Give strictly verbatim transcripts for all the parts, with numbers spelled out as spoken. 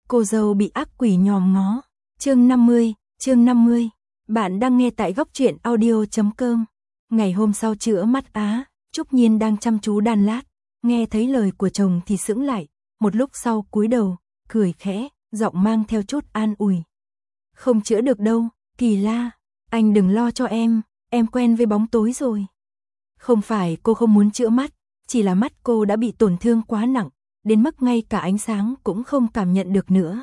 cô dâu bị ác quỷ nhòm ngó. Chương năm mươi, chương năm mươi. Bạn đang nghe tại góc truyện audio chấm com. Ngày hôm sau chữa mắt Á, Trúc Nhiên đang chăm chú đan lát, nghe thấy lời của chồng thì sững lại, một lúc sau cúi đầu, cười khẽ, giọng mang theo chút an ủi. Không chữa được đâu, Kỳ La, anh đừng lo cho em, em quen với bóng tối rồi. Không phải cô không muốn chữa mắt, chỉ là mắt cô đã bị tổn thương quá nặng, đến mức ngay cả ánh sáng cũng không cảm nhận được nữa.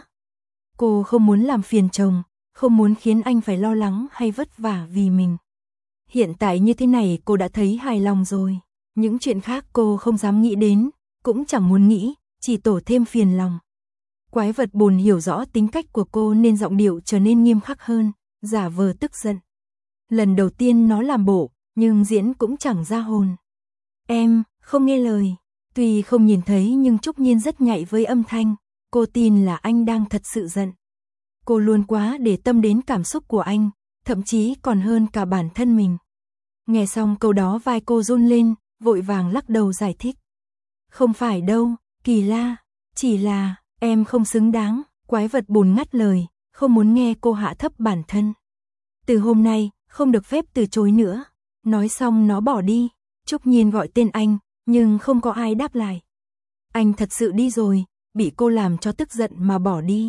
Cô không muốn làm phiền chồng, không muốn khiến anh phải lo lắng hay vất vả vì mình. Hiện tại như thế này cô đã thấy hài lòng rồi, những chuyện khác cô không dám nghĩ đến, cũng chẳng muốn nghĩ, chỉ tổ thêm phiền lòng. Quái vật bồn hiểu rõ tính cách của cô nên giọng điệu trở nên nghiêm khắc hơn, giả vờ tức giận. Lần đầu tiên nó làm bộ, nhưng diễn cũng chẳng ra hồn. Em, không nghe lời. Tuy không nhìn thấy nhưng Trúc Nhiên rất nhạy với âm thanh, cô tin là anh đang thật sự giận. Cô luôn quá để tâm đến cảm xúc của anh, thậm chí còn hơn cả bản thân mình. Nghe xong câu đó vai cô run lên, vội vàng lắc đầu giải thích. Không phải đâu, Kỳ La, chỉ là, em không xứng đáng, quái vật bồn ngắt lời, không muốn nghe cô hạ thấp bản thân. Từ hôm nay, không được phép từ chối nữa. Nói xong nó bỏ đi, Trúc Nhiên gọi tên anh, nhưng không có ai đáp lại. Anh thật sự đi rồi, bị cô làm cho tức giận mà bỏ đi.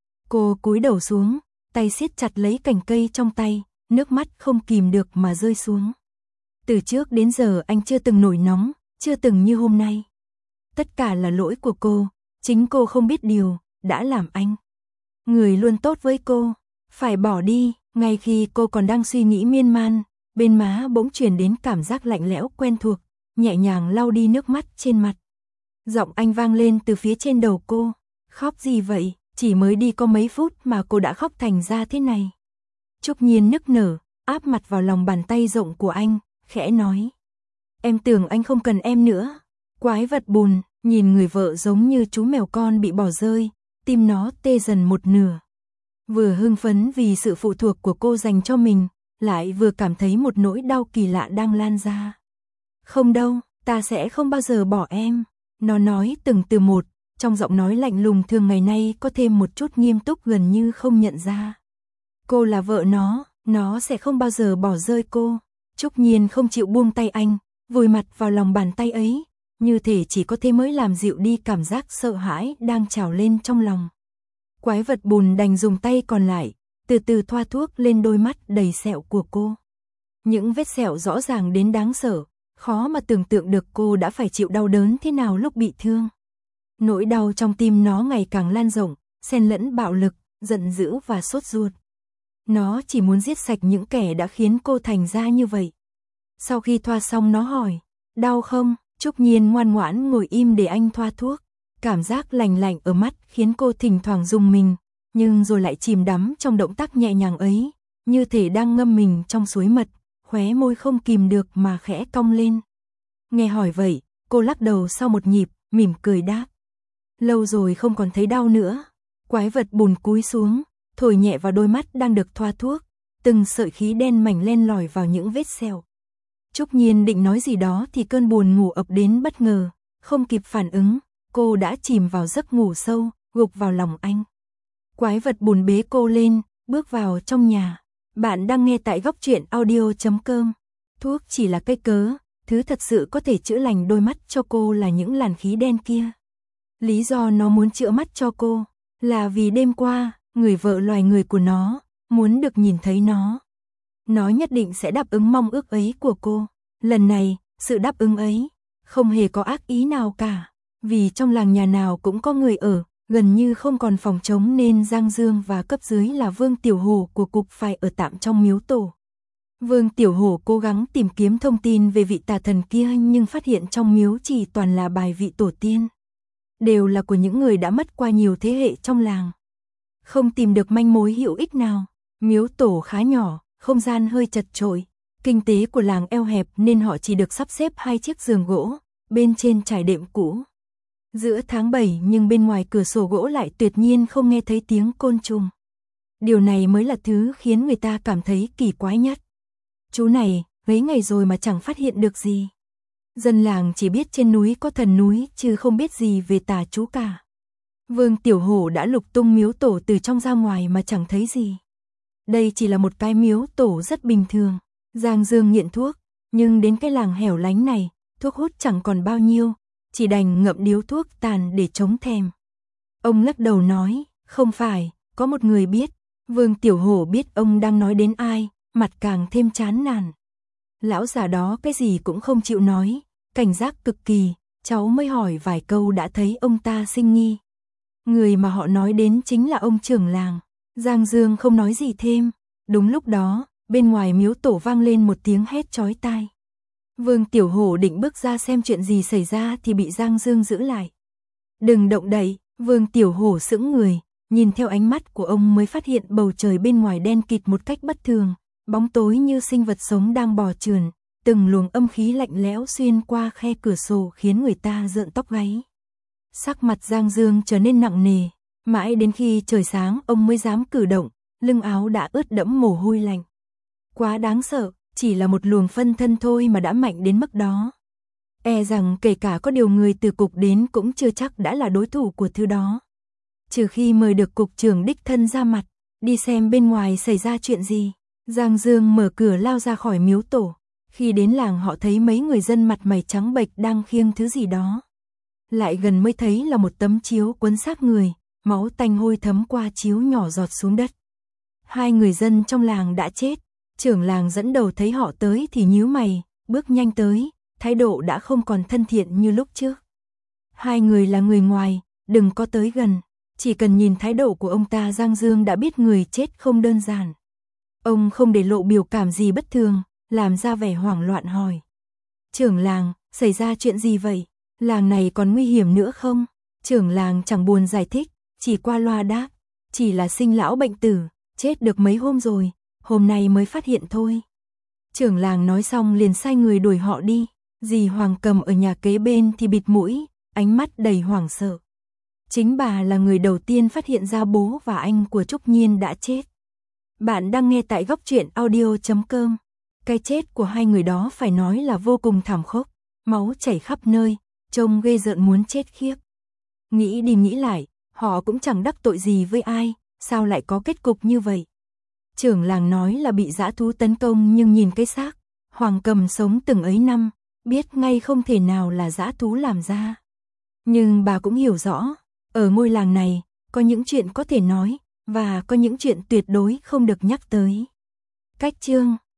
Cô cúi đầu xuống, tay siết chặt lấy cành cây trong tay, nước mắt không kìm được mà rơi xuống. Từ trước đến giờ anh chưa từng nổi nóng, chưa từng như hôm nay. Tất cả là lỗi của cô, chính cô không biết điều, đã làm anh. Người luôn tốt với cô, phải bỏ đi, ngay khi cô còn đang suy nghĩ miên man, bên má bỗng truyền đến cảm giác lạnh lẽo quen thuộc, nhẹ nhàng lau đi nước mắt trên mặt. Giọng anh vang lên từ phía trên đầu cô, khóc gì vậy, chỉ mới đi có mấy phút mà cô đã khóc thành ra thế này. Trúc Nhiên nức nở, áp mặt vào lòng bàn tay rộng của anh, khẽ nói. Em tưởng anh không cần em nữa. Quái vật bùn, nhìn người vợ giống như chú mèo con bị bỏ rơi, tim nó tê dần một nửa. Vừa hưng phấn vì sự phụ thuộc của cô dành cho mình, lại vừa cảm thấy một nỗi đau kỳ lạ đang lan ra. Không đâu, ta sẽ không bao giờ bỏ em. Nó nói từng từ một, trong giọng nói lạnh lùng thường ngày nay có thêm một chút nghiêm túc gần như không nhận ra. Cô là vợ nó, nó sẽ không bao giờ bỏ rơi cô. Trúc Nhiên không chịu buông tay anh, vùi mặt vào lòng bàn tay ấy, như thể chỉ có thế mới làm dịu đi cảm giác sợ hãi đang trào lên trong lòng. Quái vật bùn đành dùng tay còn lại, từ từ thoa thuốc lên đôi mắt đầy sẹo của cô. Những vết sẹo rõ ràng đến đáng sợ, khó mà tưởng tượng được cô đã phải chịu đau đớn thế nào lúc bị thương. Nỗi đau trong tim nó ngày càng lan rộng, xen lẫn bạo lực, giận dữ và sốt ruột. Nó chỉ muốn giết sạch những kẻ đã khiến cô thành ra như vậy. Sau khi thoa xong nó hỏi, đau không? Trúc Nhiên ngoan ngoãn ngồi im để anh thoa thuốc. Cảm giác lành lạnh ở mắt khiến cô thỉnh thoảng rùng mình, nhưng rồi lại chìm đắm trong động tác nhẹ nhàng ấy, như thể đang ngâm mình trong suối mật, khóe môi không kìm được mà khẽ cong lên. Nghe hỏi vậy, cô lắc đầu sau một nhịp, mỉm cười đáp. Lâu rồi không còn thấy đau nữa. Quái vật bùn cúi xuống, thổi nhẹ vào đôi mắt đang được thoa thuốc, từng sợi khí đen mảnh len lỏi vào những vết sẹo. Trúc Nhiên định nói gì đó thì cơn buồn ngủ ập đến bất ngờ, không kịp phản ứng, cô đã chìm vào giấc ngủ sâu, gục vào lòng anh. Quái vật bùn bế cô lên, bước vào trong nhà. Bạn đang nghe tại góc truyện audio chấm com. Thuốc chỉ là cái cớ, thứ thật sự có thể chữa lành đôi mắt cho cô là những làn khí đen kia. Lý do nó muốn chữa mắt cho cô là vì đêm qua, người vợ loài người của nó muốn được nhìn thấy nó. Nó nhất định sẽ đáp ứng mong ước ấy của cô. Lần này, sự đáp ứng ấy không hề có ác ý nào cả, vì trong làng nhà nào cũng có người ở, gần như không còn phòng trống nên Giang Dương và cấp dưới là Vương Tiểu Hổ của cục phải ở tạm trong miếu tổ. Vương Tiểu Hổ cố gắng tìm kiếm thông tin về vị tà thần kia nhưng phát hiện trong miếu chỉ toàn là bài vị tổ tiên. Đều là của những người đã mất qua nhiều thế hệ trong làng. Không tìm được manh mối hữu ích nào. Miếu tổ khá nhỏ, không gian hơi chật chội. Kinh tế của làng eo hẹp nên họ chỉ được sắp xếp hai chiếc giường gỗ, bên trên trải đệm cũ. Giữa tháng bảy nhưng bên ngoài cửa sổ gỗ lại tuyệt nhiên không nghe thấy tiếng côn trùng. Điều này mới là thứ khiến người ta cảm thấy kỳ quái nhất. Chú này, mấy ngày rồi mà chẳng phát hiện được gì. Dân làng chỉ biết trên núi có thần núi chứ không biết gì về tà chú cả. Vương Tiểu Hổ đã lục tung miếu tổ từ trong ra ngoài mà chẳng thấy gì. Đây chỉ là một cái miếu tổ rất bình thường. Giang Dương nghiện thuốc, nhưng đến cái làng hẻo lánh này, thuốc hút chẳng còn bao nhiêu, chỉ đành ngậm điếu thuốc tàn để chống thèm. Ông lắc đầu nói, không phải, có một người biết. Vương Tiểu Hổ biết ông đang nói đến ai, mặt càng thêm chán nản. Lão già đó cái gì cũng không chịu nói, cảnh giác cực kỳ, cháu mới hỏi vài câu đã thấy ông ta sinh nghi. Người mà họ nói đến chính là ông trưởng làng. Giang Dương không nói gì thêm. Đúng lúc đó, bên ngoài miếu tổ vang lên một tiếng hét chói tai. Vương Tiểu Hổ định bước ra xem chuyện gì xảy ra thì bị Giang Dương giữ lại. Đừng động đậy. Vương Tiểu Hổ sững người, nhìn theo ánh mắt của ông mới phát hiện bầu trời bên ngoài đen kịt một cách bất thường, bóng tối như sinh vật sống đang bò trườn, từng luồng âm khí lạnh lẽo xuyên qua khe cửa sổ khiến người ta rợn tóc gáy. Sắc mặt Giang Dương trở nên nặng nề, mãi đến khi trời sáng ông mới dám cử động, lưng áo đã ướt đẫm mồ hôi lạnh. Quá đáng sợ, chỉ là một luồng phân thân thôi mà đã mạnh đến mức đó. E rằng kể cả có điều người từ cục đến cũng chưa chắc đã là đối thủ của thứ đó. Trừ khi mời được cục trưởng đích thân ra mặt, đi xem bên ngoài xảy ra chuyện gì. Giang Dương mở cửa lao ra khỏi miếu tổ. Khi đến làng họ thấy mấy người dân mặt mày trắng bệch đang khiêng thứ gì đó. Lại gần mới thấy là một tấm chiếu quấn xác người, máu tanh hôi thấm qua chiếu nhỏ giọt xuống đất. Hai người dân trong làng đã chết. Trưởng làng dẫn đầu thấy họ tới thì nhíu mày, bước nhanh tới, thái độ đã không còn thân thiện như lúc trước. Hai người là người ngoài, đừng có tới gần. Chỉ cần nhìn thái độ của ông ta, Giang Dương đã biết người chết không đơn giản. Ông không để lộ biểu cảm gì bất thường, làm ra vẻ hoảng loạn hỏi. Trưởng làng, xảy ra chuyện gì vậy? Làng này còn nguy hiểm nữa không? Trưởng làng chẳng buồn giải thích, chỉ qua loa đáp. Chỉ là sinh lão bệnh tử, chết được mấy hôm rồi, hôm nay mới phát hiện thôi. Trưởng làng nói xong liền sai người đuổi họ đi. Dì Hoàng Cầm ở nhà kế bên thì bịt mũi, ánh mắt đầy hoảng sợ. Chính bà là người đầu tiên phát hiện ra bố và anh của Trúc Nhiên đã chết. Bạn đang nghe tại góc truyện audio chấm com. Cái chết của hai người đó phải nói là vô cùng thảm khốc, máu chảy khắp nơi, trông ghê rợn muốn chết khiếp. Nghĩ đi nghĩ lại, họ cũng chẳng đắc tội gì với ai, sao lại có kết cục như vậy? Trưởng làng nói là bị dã thú tấn công, nhưng nhìn cái xác, Hoàng Cầm sống từng ấy năm, biết ngay không thể nào là dã thú làm ra. Nhưng bà cũng hiểu rõ, ở ngôi làng này, có những chuyện có thể nói, và có những chuyện tuyệt đối không được nhắc tới. Cách chương